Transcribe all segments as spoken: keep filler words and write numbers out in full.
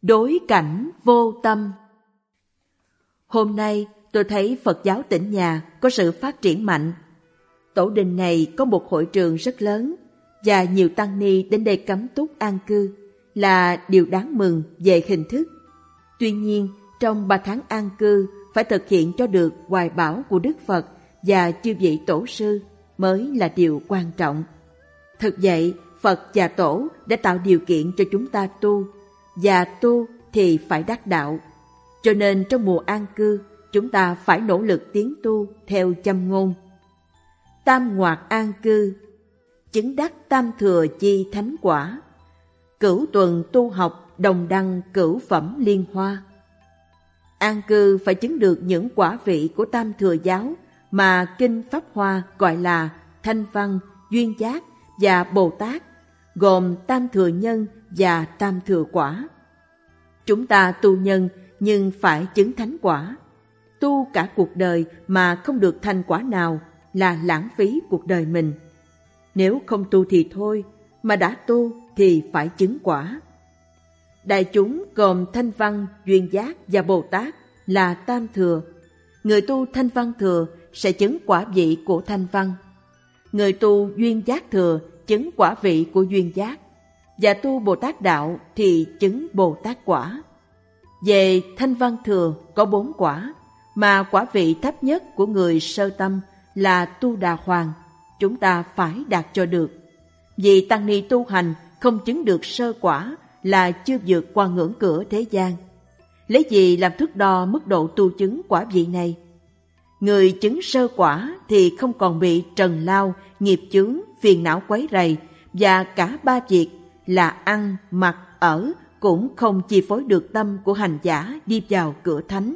Đối cảnh vô tâm. Hôm nay tôi thấy Phật giáo Tĩnh Nhà có sự phát triển mạnh. Tổ đình này có một hội trường rất lớn và nhiều tăng ni đến đây cắm túc an cư là điều đáng mừng về hình thức. Tuy nhiên, trong ba tháng an cư phải thực hiện cho được hoài bão của Đức Phật và chư vị tổ sư mới là điều quan trọng. Thực vậy, Phật và Tổ đã tạo điều kiện cho chúng ta tu, và tu thì phải đắc đạo. Cho nên trong mùa an cư, chúng ta phải nỗ lực tiến tu theo châm ngôn. Tam ngoạc an cư, chứng đắc tam thừa chi thánh quả. Cửu tuần tu học, đồng đăng cửu phẩm liên hoa. An cư phải chứng được những quả vị của tam thừa giáo mà Kinh Pháp Hoa gọi là Thanh Văn, Duyên Giác và Bồ Tát, gồm tam thừa nhân và tam thừa quả. Chúng ta tu nhân nhưng phải chứng thánh quả. Tu cả cuộc đời mà không được thành quả nào là lãng phí cuộc đời mình. Nếu không tu thì thôi, mà đã tu thì phải chứng quả. Đại chúng gồm Thanh Văn, Duyên Giác và Bồ Tát là tam thừa. Người tu Thanh Văn thừa sẽ chứng quả vị của Thanh Văn. Người tu Duyên Giác thừa chứng quả vị của Duyên Giác. Và tu Bồ Tát đạo thì chứng Bồ Tát quả. Về Thanh Văn thừa có bốn quả, mà quả vị thấp nhất của người sơ tâm là tu Đà Hoàng, chúng ta phải đạt cho được. Vì tăng ni tu hành không chứng được sơ quả là chưa vượt qua ngưỡng cửa thế gian. Lấy gì làm thước đo mức độ tu chứng quả vị này? Người chứng sơ quả thì không còn bị trần lao, nghiệp chướng, phiền não quấy rầy, và cả ba việc là ăn, mặc, ở cũng không chi phối được tâm của hành giả đi vào cửa thánh.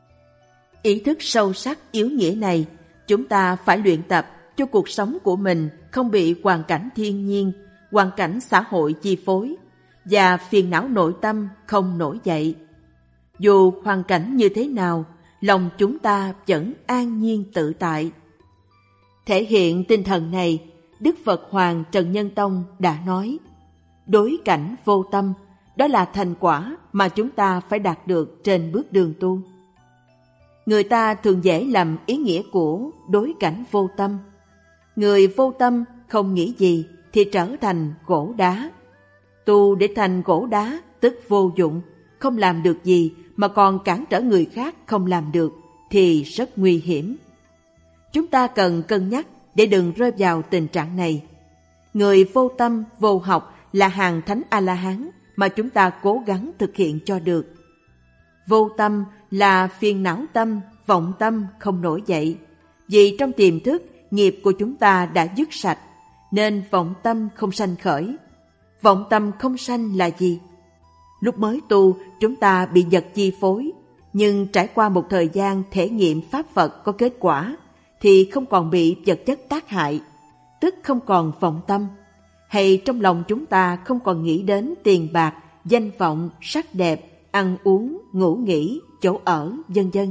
Ý thức sâu sắc yếu nghĩa này, chúng ta phải luyện tập cho cuộc sống của mình không bị hoàn cảnh thiên nhiên, hoàn cảnh xã hội chi phối, và phiền não nội tâm không nổi dậy. Dù hoàn cảnh như thế nào, lòng chúng ta vẫn an nhiên tự tại. Thể hiện tinh thần này, Đức Phật Hoàng Trần Nhân Tông đã nói, đối cảnh vô tâm, đó là thành quả mà chúng ta phải đạt được trên bước đường tu. Người ta thường dễ làm ý nghĩa của đối cảnh vô tâm. Người vô tâm không nghĩ gì thì trở thành gỗ đá. Tu để thành gỗ đá tức vô dụng, không làm được gì mà còn cản trở người khác không làm được thì rất nguy hiểm. Chúng ta cần cân nhắc để đừng rơi vào tình trạng này. Người vô tâm, vô học là hàng thánh A-la-hán mà chúng ta cố gắng thực hiện cho được. Vô tâm là phiền não tâm, vọng tâm không nổi dậy. Vì trong tiềm thức, nghiệp của chúng ta đã dứt sạch, nên vọng tâm không sanh khởi. Vọng tâm không sanh là gì? Lúc mới tu, chúng ta bị vật chi phối, nhưng trải qua một thời gian thể nghiệm Pháp Phật có kết quả, thì không còn bị vật chất tác hại, tức không còn vọng tâm. Hay trong lòng chúng ta không còn nghĩ đến tiền bạc, danh vọng, sắc đẹp, ăn uống, ngủ nghỉ, chỗ ở, vân vân.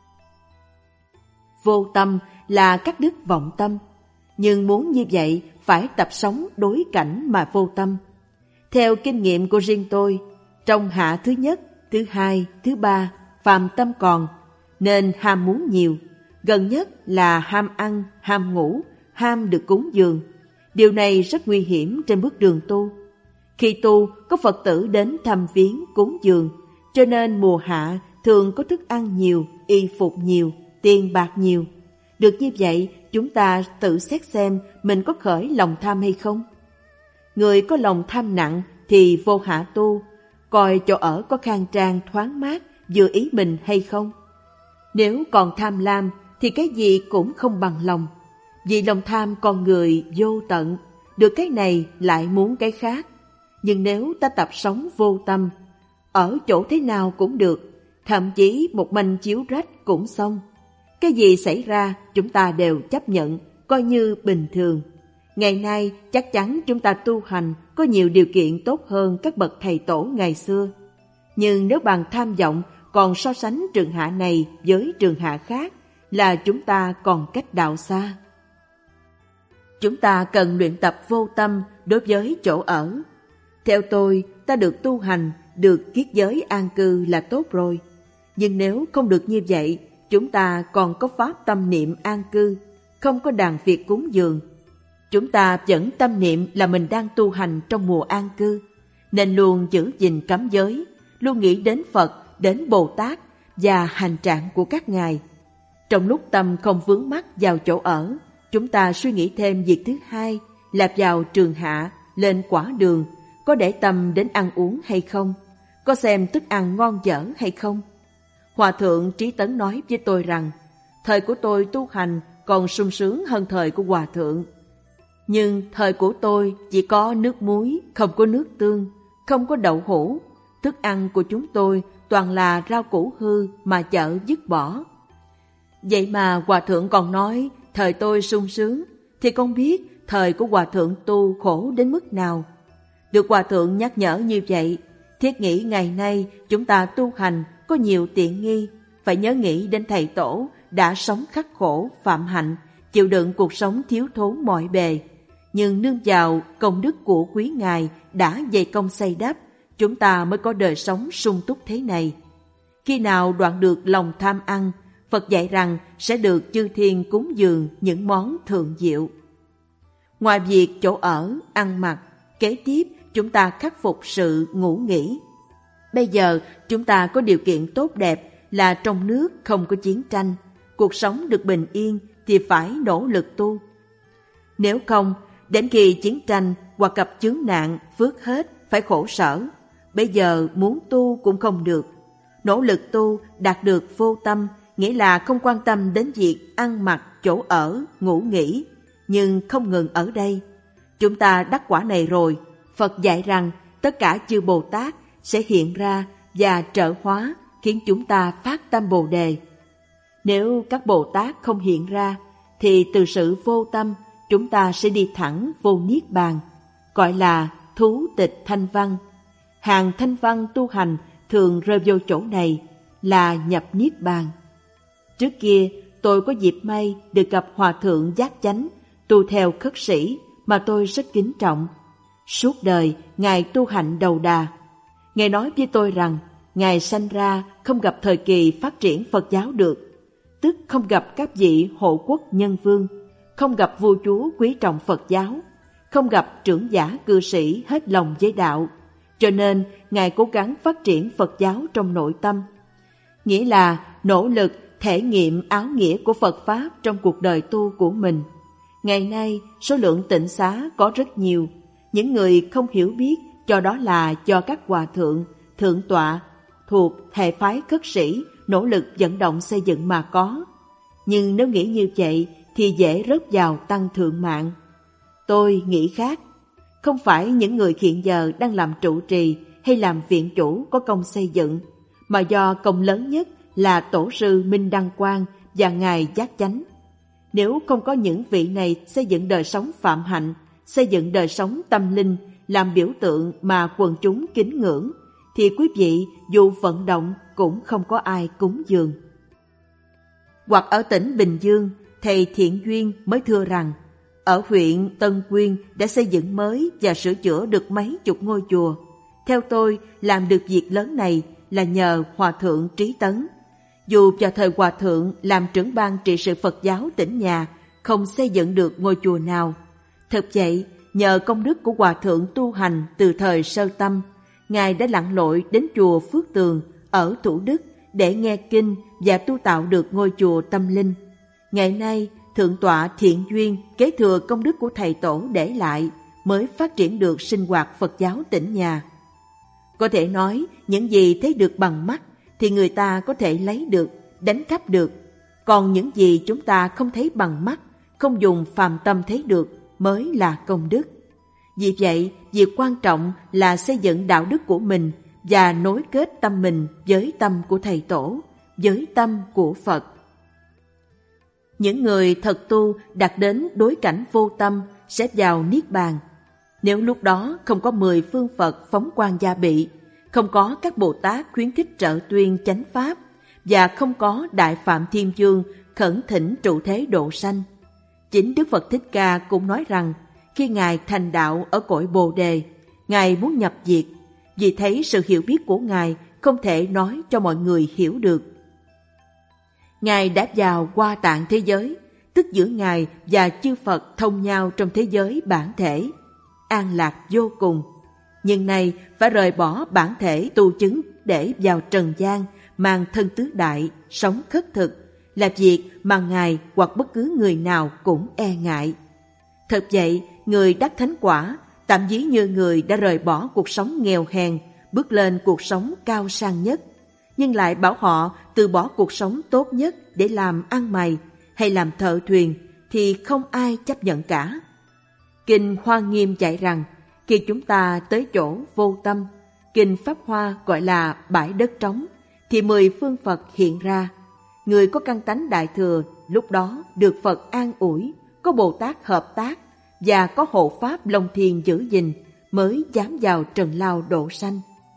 Vô tâm là cắt đứt vọng tâm, nhưng muốn như vậy phải tập sống đối cảnh mà vô tâm. Theo kinh nghiệm của riêng tôi, trong hạ thứ nhất, thứ hai, thứ ba, phàm tâm còn, nên ham muốn nhiều. Gần nhất là ham ăn, ham ngủ, ham được cúng dường. Điều này rất nguy hiểm trên bước đường tu. Khi tu, có Phật tử đến thăm viếng, cúng dường, cho nên mùa hạ thường có thức ăn nhiều, y phục nhiều, tiền bạc nhiều. Được như vậy, chúng ta tự xét xem mình có khởi lòng tham hay không. Người có lòng tham nặng thì vô hạ tu, coi chỗ ở có khang trang, thoáng mát, vừa ý mình hay không. Nếu còn tham lam thì cái gì cũng không bằng lòng. Vì lòng tham con người vô tận, được cái này lại muốn cái khác. Nhưng nếu ta tập sống vô tâm, ở chỗ thế nào cũng được, thậm chí một manh chiếu rách cũng xong. Cái gì xảy ra chúng ta đều chấp nhận, coi như bình thường. Ngày nay chắc chắn chúng ta tu hành có nhiều điều kiện tốt hơn các bậc thầy tổ ngày xưa. Nhưng nếu bằng tham vọng còn so sánh trường hạ này với trường hạ khác là chúng ta còn cách đạo xa. Chúng ta cần luyện tập vô tâm đối với chỗ ở. Theo tôi, ta được tu hành được kiết giới an cư là tốt rồi. Nhưng nếu không được như vậy, chúng ta còn có pháp tâm niệm an cư, không có đàn việc cúng dường. Chúng ta vẫn tâm niệm là mình đang tu hành trong mùa an cư, nên luôn giữ gìn cấm giới, luôn nghĩ đến Phật, đến Bồ Tát và hành trạng của các ngài. Trong lúc tâm không vướng mắc vào chỗ ở, chúng ta suy nghĩ thêm việc thứ hai là vào trường hạ, lên quả đường, có để tâm đến ăn uống hay không, có xem thức ăn ngon dở hay không. Hòa thượng Trí Tấn nói với tôi rằng, thời của tôi tu hành còn sung sướng hơn thời của Hòa thượng. Nhưng thời của tôi chỉ có nước muối, không có nước tương, không có đậu hũ. Thức ăn của chúng tôi toàn là rau củ hư mà chợ dứt bỏ. Vậy mà Hòa thượng còn nói thời tôi sung sướng, thì con biết thời của Hòa thượng tu khổ đến mức nào. Được Hòa thượng nhắc nhở như vậy, thiết nghĩ ngày nay chúng ta tu hành có nhiều tiện nghi, phải nhớ nghĩ đến thầy tổ đã sống khắc khổ, phạm hạnh, chịu đựng cuộc sống thiếu thốn mọi bề. Nhưng nương vào công đức của quý ngài đã dày công xây đắp, chúng ta mới có đời sống sung túc thế này. Khi nào đoạn được lòng tham ăn, Phật dạy rằng sẽ được chư thiên cúng dường những món thượng diệu. Ngoài việc chỗ ở, ăn mặc, kế tiếp chúng ta khắc phục sự ngủ nghỉ. Bây giờ chúng ta có điều kiện tốt đẹp là trong nước không có chiến tranh, cuộc sống được bình yên thì phải nỗ lực tu. Nếu không, đến khi chiến tranh hoặc gặp chướng nạn, phước hết, phải khổ sở. Bây giờ muốn tu cũng không được. Nỗ lực tu đạt được vô tâm, nghĩa là không quan tâm đến việc ăn mặc, chỗ ở, ngủ nghỉ. Nhưng không ngừng ở đây. Chúng ta đắc quả này rồi, Phật dạy rằng tất cả chư Bồ Tát sẽ hiện ra và trợ hóa, khiến chúng ta phát tâm Bồ Đề. Nếu các Bồ Tát không hiện ra, thì từ sự vô tâm, chúng ta sẽ đi thẳng vô Niết Bàn, gọi là thú tịch thanh văn. Hàng thanh văn tu hành thường rơi vô chỗ này là nhập Niết Bàn. Trước kia, tôi có dịp may được gặp Hòa thượng Giác Chánh, tu theo khất sĩ mà tôi rất kính trọng. Suốt đời, Ngài tu hạnh đầu đà. Ngài nói với tôi rằng, Ngài sanh ra không gặp thời kỳ phát triển Phật giáo được, tức không gặp các vị hộ quốc nhân vương, không gặp vua chúa quý trọng Phật giáo, không gặp trưởng giả cư sĩ hết lòng với đạo. Cho nên, Ngài cố gắng phát triển Phật giáo trong nội tâm. Nghĩa là nỗ lực thể nghiệm áo nghĩa của Phật Pháp trong cuộc đời tu của mình. Ngày nay, số lượng tịnh xá có rất nhiều. Những người không hiểu biết cho đó là do các hòa thượng, thượng tọa thuộc hệ phái khất sĩ nỗ lực vận động xây dựng mà có. Nhưng nếu nghĩ như vậy thì dễ rớt vào tăng thượng mạng. Tôi nghĩ khác. Không phải những người hiện giờ đang làm trụ trì hay làm viện chủ có công xây dựng, mà do công lớn nhất là Tổ sư Minh Đăng Quang và Ngài Giác Chánh. Nếu không có những vị này xây dựng đời sống phạm hạnh, xây dựng đời sống tâm linh, làm biểu tượng mà quần chúng kính ngưỡng, thì quý vị dù vận động cũng không có ai cúng dường. Hoặc ở tỉnh Bình Dương, thầy Thiện Duyên mới thưa rằng, ở huyện Tân Quyên đã xây dựng mới và sửa chữa được mấy chục ngôi chùa. Theo tôi, làm được việc lớn này là nhờ Hòa thượng Trí Tấn. Dù vào thời Hòa thượng làm trưởng ban trị sự Phật giáo tỉnh nhà, không xây dựng được ngôi chùa nào. Thật vậy, nhờ công đức của Hòa thượng tu hành từ thời sơ tâm, Ngài đã lặn lội đến chùa Phước Tường ở Thủ Đức để nghe kinh và tu tạo được ngôi chùa tâm linh. Ngày nay, Thượng tọa Thiện Duyên kế thừa công đức của thầy tổ để lại, mới phát triển được sinh hoạt Phật giáo tỉnh nhà. Có thể nói, những gì thấy được bằng mắt thì người ta có thể lấy được, đánh cắp được. Còn những gì chúng ta không thấy bằng mắt, không dùng phàm tâm thấy được mới là công đức. Vì vậy, việc quan trọng là xây dựng đạo đức của mình và nối kết tâm mình với tâm của thầy tổ, với tâm của Phật. Những người thật tu đạt đến đối cảnh vô tâm sẽ vào Niết Bàn. Nếu lúc đó không có mười phương Phật phóng quang gia bị, không có các Bồ Tát khuyến khích trợ tuyên chánh pháp, và không có Đại Phạm Thiên Vương khẩn thỉnh trụ thế độ sanh. Chính Đức Phật Thích Ca cũng nói rằng, khi Ngài thành đạo ở cõi Bồ Đề, Ngài muốn nhập diệt, vì thấy sự hiểu biết của Ngài không thể nói cho mọi người hiểu được. Ngài đã vào Hoa Tạng thế giới, tức giữa Ngài và chư Phật thông nhau trong thế giới bản thể, an lạc vô cùng. Nhưng nay phải rời bỏ bản thể tu chứng để vào trần gian, mang thân tứ đại, sống khất thực, là việc mà Ngài hoặc bất cứ người nào cũng e ngại. Thật vậy, người đắc thánh quả, tạm ví như người đã rời bỏ cuộc sống nghèo hèn, bước lên cuộc sống cao sang nhất, nhưng lại bảo họ từ bỏ cuộc sống tốt nhất để làm ăn mày hay làm thợ thuyền, thì không ai chấp nhận cả. Kinh Hoa Nghiêm dạy rằng, khi chúng ta tới chỗ vô tâm, Kinh Pháp Hoa gọi là bãi đất trống, thì mười phương Phật hiện ra. Người có căn tánh Đại Thừa lúc đó được Phật an ủi, có Bồ Tát hợp tác và có hộ pháp Long Thiên giữ gìn mới dám vào trần lao độ sanh.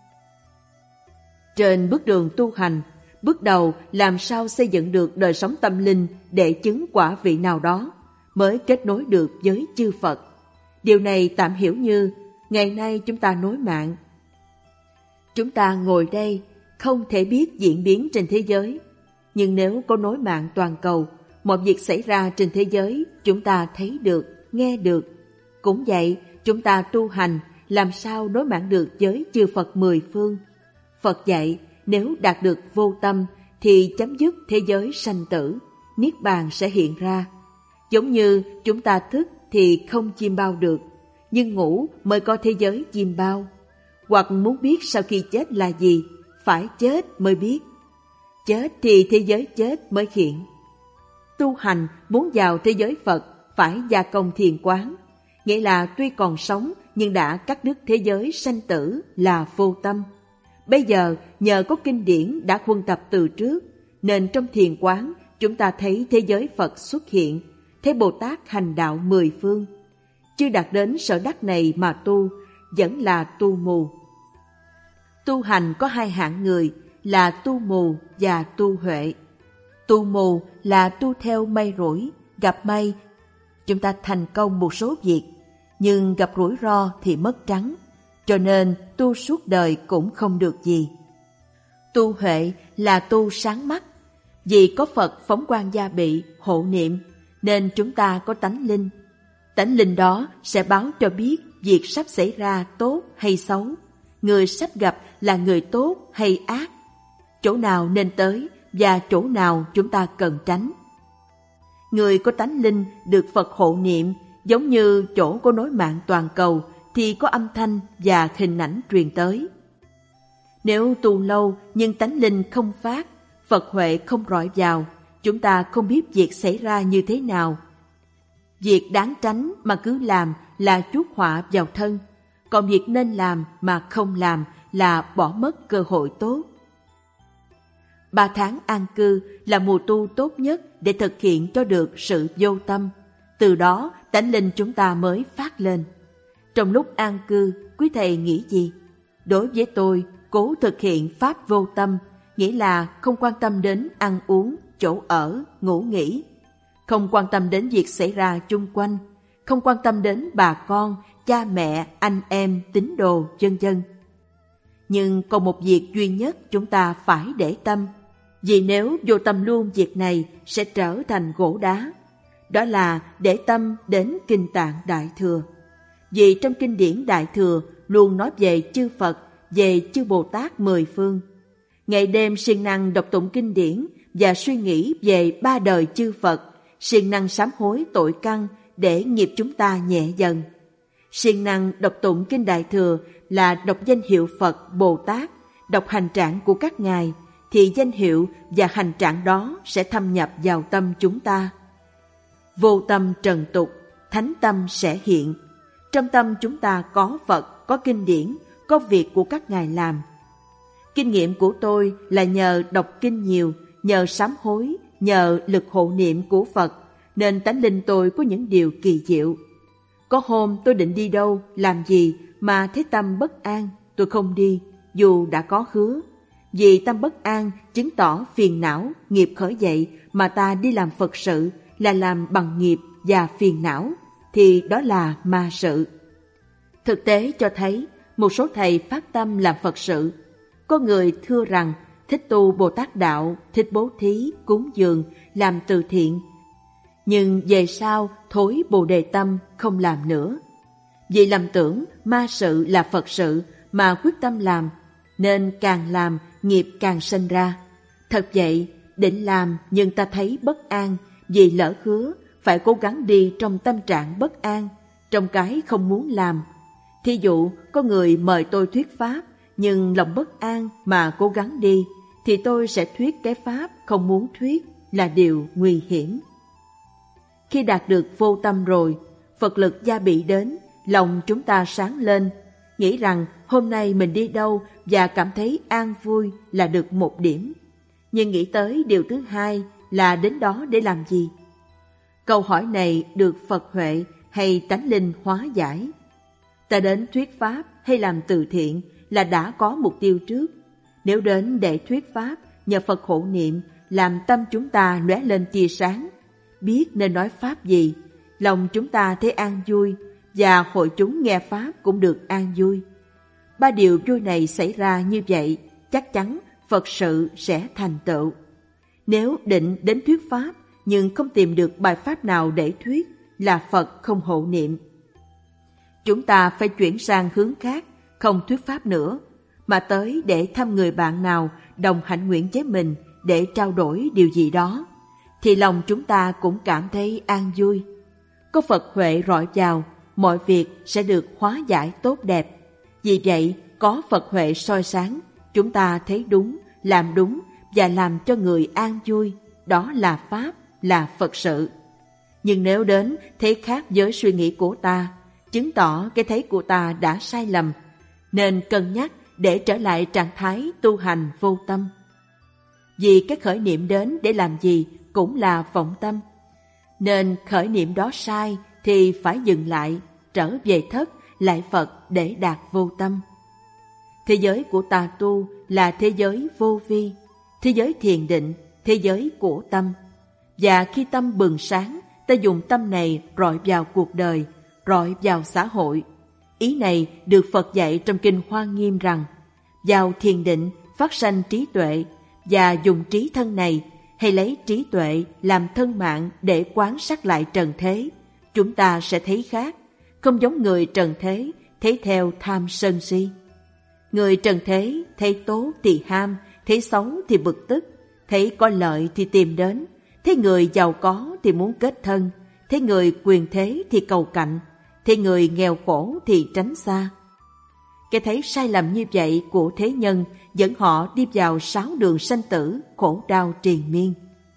Trên bước đường tu hành, bước đầu làm sao xây dựng được đời sống tâm linh để chứng quả vị nào đó, mới kết nối được với chư Phật. Điều này tạm hiểu như ngày nay chúng ta nối mạng. Chúng ta ngồi đây không thể biết diễn biến trên thế giới, nhưng nếu có nối mạng toàn cầu, mọi việc xảy ra trên thế giới chúng ta thấy được, nghe được. Cũng vậy, chúng ta tu hành làm sao nối mạng được với chư Phật mười phương. Phật dạy nếu đạt được vô tâm thì chấm dứt thế giới sanh tử, niết bàn sẽ hiện ra. Giống như chúng ta thức thì không chiêm bao được, nhưng ngủ mới có thế giới chiêm bao. Hoặc muốn biết sau khi chết là gì, phải chết mới biết. Chết thì thế giới chết mới hiện. Tu hành muốn vào thế giới Phật phải gia công thiền quán, nghĩa là tuy còn sống nhưng đã cắt đứt thế giới sanh tử là vô tâm. Bây giờ nhờ có kinh điển đã huân tập từ trước, nên trong thiền quán chúng ta thấy thế giới Phật xuất hiện, thấy Bồ Tát hành đạo mười phương. Chưa đạt đến sở đắc này mà tu, vẫn là tu mù. Tu hành có hai hạng người là tu mù và tu huệ. Tu mù là tu theo may rủi, gặp may chúng ta thành công một số việc, nhưng gặp rủi ro thì mất trắng, cho nên tu suốt đời cũng không được gì. Tu huệ là tu sáng mắt, vì có Phật phóng quang gia bị, hộ niệm, nên chúng ta có tánh linh. Tánh linh đó sẽ báo cho biết việc sắp xảy ra tốt hay xấu, người sắp gặp là người tốt hay ác, chỗ nào nên tới và chỗ nào chúng ta cần tránh. Người có tánh linh được Phật hộ niệm, giống như chỗ có nối mạng toàn cầu thì có âm thanh và hình ảnh truyền tới. Nếu tu lâu nhưng tánh linh không phát, Phật huệ không rọi vào, chúng ta không biết việc xảy ra như thế nào. Việc đáng tránh mà cứ làm là chuốc họa vào thân, còn việc nên làm mà không làm là bỏ mất cơ hội tốt. Ba tháng an cư là mùa tu tốt nhất để thực hiện cho được sự vô tâm. Từ đó tánh linh chúng ta mới phát lên. Trong lúc an cư, quý thầy nghĩ gì? Đối với tôi, cố thực hiện pháp vô tâm, nghĩa là không quan tâm đến ăn uống, chỗ ở, ngủ nghỉ, không quan tâm đến việc xảy ra chung quanh, không quan tâm đến bà con, cha mẹ, anh em, tín đồ, vân vân. Nhưng còn một việc duy nhất chúng ta phải để tâm, vì nếu vô tâm luôn việc này sẽ trở thành gỗ đá. Đó là để tâm đến Kinh Tạng Đại Thừa. Vì trong kinh điển Đại Thừa luôn nói về chư Phật, về chư Bồ Tát mười phương. Ngày đêm siêng năng đọc tụng kinh điển và suy nghĩ về ba đời chư Phật, siêng năng sám hối tội căn để nghiệp chúng ta nhẹ dần. Siêng năng đọc tụng kinh Đại Thừa là đọc danh hiệu Phật, Bồ Tát, đọc hành trạng của các ngài, thì danh hiệu và hành trạng đó sẽ thâm nhập vào tâm chúng ta. Vô tâm trần tục, thánh tâm sẽ hiện. Trong tâm chúng ta có Phật, có kinh điển, có việc của các ngài làm. Kinh nghiệm của tôi là nhờ đọc kinh nhiều, nhờ sám hối, nhờ lực hộ niệm của Phật, nên tánh linh tôi có những điều kỳ diệu. Có hôm tôi định đi đâu, làm gì mà thấy tâm bất an, tôi không đi, dù đã có hứa. Vì tâm bất an chứng tỏ phiền não, nghiệp khởi dậy mà ta đi làm Phật sự là làm bằng nghiệp và phiền não, thì đó là ma sự. Thực tế cho thấy, một số thầy phát tâm làm Phật sự. Có người thưa rằng thích tu Bồ Tát đạo, thích bố thí, cúng dường, làm từ thiện. Nhưng về sau thối Bồ Đề tâm, không làm nữa. Vì lầm tưởng ma sự là Phật sự mà quyết tâm làm, nên càng làm nghiệp càng sinh ra. Thật vậy, định làm nhưng ta thấy bất an, vì lỡ hứa phải cố gắng đi trong tâm trạng bất an, trong cái không muốn làm. Thí dụ có người mời tôi thuyết pháp, nhưng lòng bất an mà cố gắng đi, thì tôi sẽ thuyết cái pháp không muốn thuyết, là điều nguy hiểm. Khi đạt được vô tâm rồi, Phật lực gia bị đến, lòng chúng ta sáng lên, nghĩ rằng hôm nay mình đi đâu và cảm thấy an vui là được một điểm. Nhưng nghĩ tới điều thứ hai là đến đó để làm gì? Câu hỏi này được Phật Huệ hay Tánh Linh hóa giải. Ta đến thuyết pháp hay làm từ thiện là đã có mục tiêu trước. Nếu đến để thuyết pháp, nhờ Phật hộ niệm, làm tâm chúng ta lóe lên tia sáng, biết nên nói pháp gì, lòng chúng ta thấy an vui, và hội chúng nghe pháp cũng được an vui. Ba điều vui này xảy ra như vậy, chắc chắn Phật sự sẽ thành tựu. Nếu định đến thuyết pháp nhưng không tìm được bài pháp nào để thuyết, là Phật không hộ niệm. Chúng ta phải chuyển sang hướng khác, không thuyết pháp nữa, mà tới để thăm người bạn nào đồng hạnh nguyện với mình để trao đổi điều gì đó, thì lòng chúng ta cũng cảm thấy an vui. Có Phật Huệ rọi vào, mọi việc sẽ được hóa giải tốt đẹp. Vì vậy, có Phật Huệ soi sáng, chúng ta thấy đúng, làm đúng và làm cho người an vui. Đó là Pháp, là Phật sự. Nhưng nếu đến thấy khác với suy nghĩ của ta, chứng tỏ cái thấy của ta đã sai lầm, nên cân nhắc để trở lại trạng thái tu hành vô tâm. Vì cái khởi niệm đến để làm gì cũng là vọng tâm, nên khởi niệm đó sai thì phải dừng lại, trở về thất, lại Phật để đạt vô tâm. Thế giới của tà tu là thế giới vô vi, thế giới thiền định, thế giới của tâm. Và khi tâm bừng sáng, ta dùng tâm này rọi vào cuộc đời, rọi vào xã hội. Ý này được Phật dạy trong Kinh Hoa Nghiêm rằng, vào thiền định phát sanh trí tuệ, và dùng trí thân này hay lấy trí tuệ làm thân mạng để quán sát lại trần thế, chúng ta sẽ thấy khác, không giống người trần thế thấy theo tham sân si. Người trần thế thấy tốt thì ham, thấy xấu thì bực tức, thấy có lợi thì tìm đến, thấy người giàu có thì muốn kết thân, thấy người quyền thế thì cầu cạnh, thấy người nghèo khổ thì tránh xa. Cái thấy sai lầm như vậy của thế nhân dẫn họ đi vào sáu đường sanh tử, khổ đau triền miên.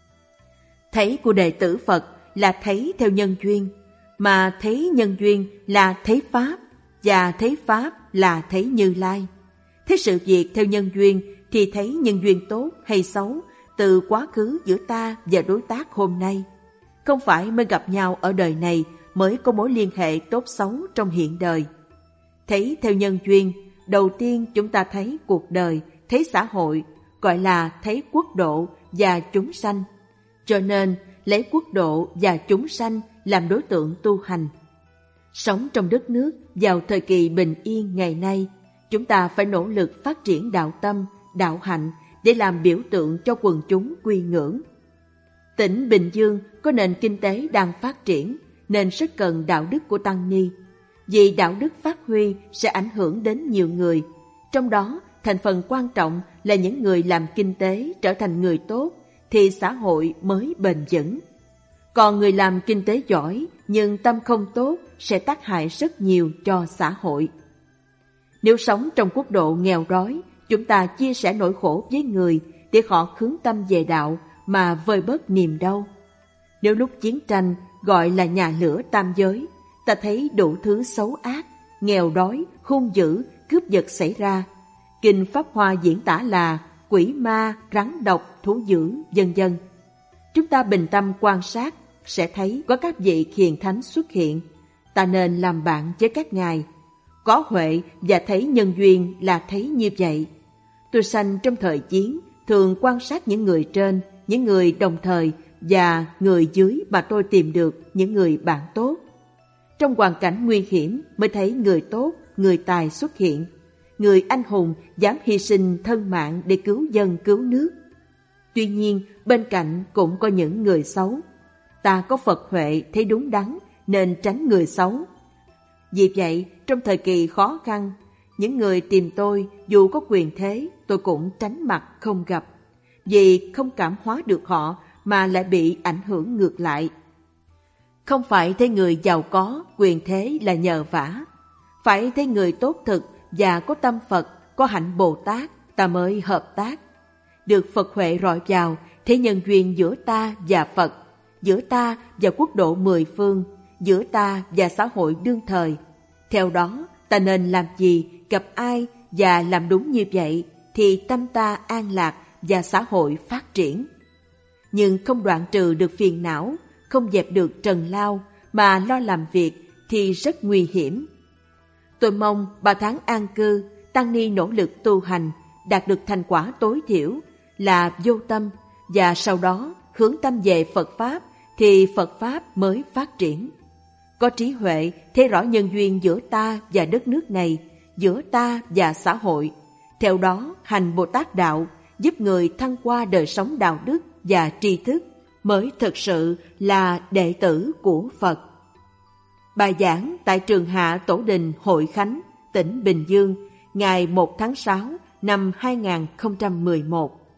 Thấy của đệ tử Phật là thấy theo nhân duyên, mà thấy nhân duyên là thấy Pháp, và thấy Pháp là thấy Như Lai. Thấy sự việc theo nhân duyên thì thấy nhân duyên tốt hay xấu từ quá khứ giữa ta và đối tác hôm nay. Không phải mới gặp nhau ở đời này mới có mối liên hệ tốt xấu trong hiện đời. Thấy theo nhân duyên, đầu tiên chúng ta thấy cuộc đời, thấy xã hội, gọi là thấy quốc độ và chúng sanh. Cho nên lấy quốc độ và chúng sanh làm đối tượng tu hành. Sống trong đất nước vào thời kỳ bình yên ngày nay, chúng ta phải nỗ lực phát triển đạo tâm, đạo hạnh để làm biểu tượng cho quần chúng quy ngưỡng. Tỉnh Bình Dương có nền kinh tế đang phát triển, nên rất cần đạo đức của tăng ni. Vì đạo đức phát huy sẽ ảnh hưởng đến nhiều người, trong đó thành phần quan trọng là những người làm kinh tế trở thành người tốt, thì xã hội mới bền vững. Còn người làm kinh tế giỏi nhưng tâm không tốt sẽ tác hại rất nhiều cho xã hội. Nếu sống trong quốc độ nghèo đói, chúng ta chia sẻ nỗi khổ với người để họ hướng tâm về đạo mà vơi bớt niềm đau. Nếu lúc chiến tranh gọi là nhà lửa tam giới, ta thấy đủ thứ xấu ác, nghèo đói, hung dữ, cướp giật xảy ra. Kinh Pháp Hoa diễn tả là quỷ ma, rắn độc, thú dữ, vân vân. Chúng ta bình tâm quan sát sẽ thấy có các vị hiền thánh xuất hiện. Ta nên làm bạn với các ngài. Có huệ và thấy nhân duyên là thấy như vậy. Tôi sanh trong thời chiến thường quan sát những người trên, những người đồng thời và người dưới mà tôi tìm được những người bạn tốt. Trong hoàn cảnh nguy hiểm mới thấy người tốt, người tài xuất hiện, người anh hùng dám hy sinh thân mạng để cứu dân cứu nước. Tuy nhiên, bên cạnh cũng có những người xấu. Ta có Phật huệ thấy đúng đắn nên tránh người xấu. Vì vậy, trong thời kỳ khó khăn, những người tìm tôi dù có quyền thế, tôi cũng tránh mặt không gặp, vì không cảm hóa được họ mà lại bị ảnh hưởng ngược lại. Không phải thấy người giàu có, quyền thế là nhờ vả, phải thấy người tốt thực và có tâm Phật, có hạnh Bồ Tát, ta mới hợp tác. Được Phật huệ rọi vào, thế nhân duyên giữa ta và Phật, giữa ta và quốc độ mười phương, giữa ta và xã hội đương thời. Theo đó, ta nên làm gì, gặp ai và làm đúng như vậy thì tâm ta an lạc và xã hội phát triển. Nhưng không đoạn trừ được phiền não, không dẹp được trần lao mà lo làm việc thì rất nguy hiểm. Tôi mong ba tháng an cư, tăng ni nỗ lực tu hành, đạt được thành quả tối thiểu là vô tâm, và sau đó hướng tâm về Phật Pháp thì Phật Pháp mới phát triển. Có trí huệ thấy rõ nhân duyên giữa ta và đất nước này, giữa ta và xã hội. Theo đó hành Bồ Tát Đạo, giúp người thăng qua đời sống đạo đức và tri thức, mới thực sự là đệ tử của Phật. Bài giảng tại Trường Hạ Tổ Đình Hội Khánh, tỉnh Bình Dương, ngày một tháng sáu năm hai nghìn không trăm mười một.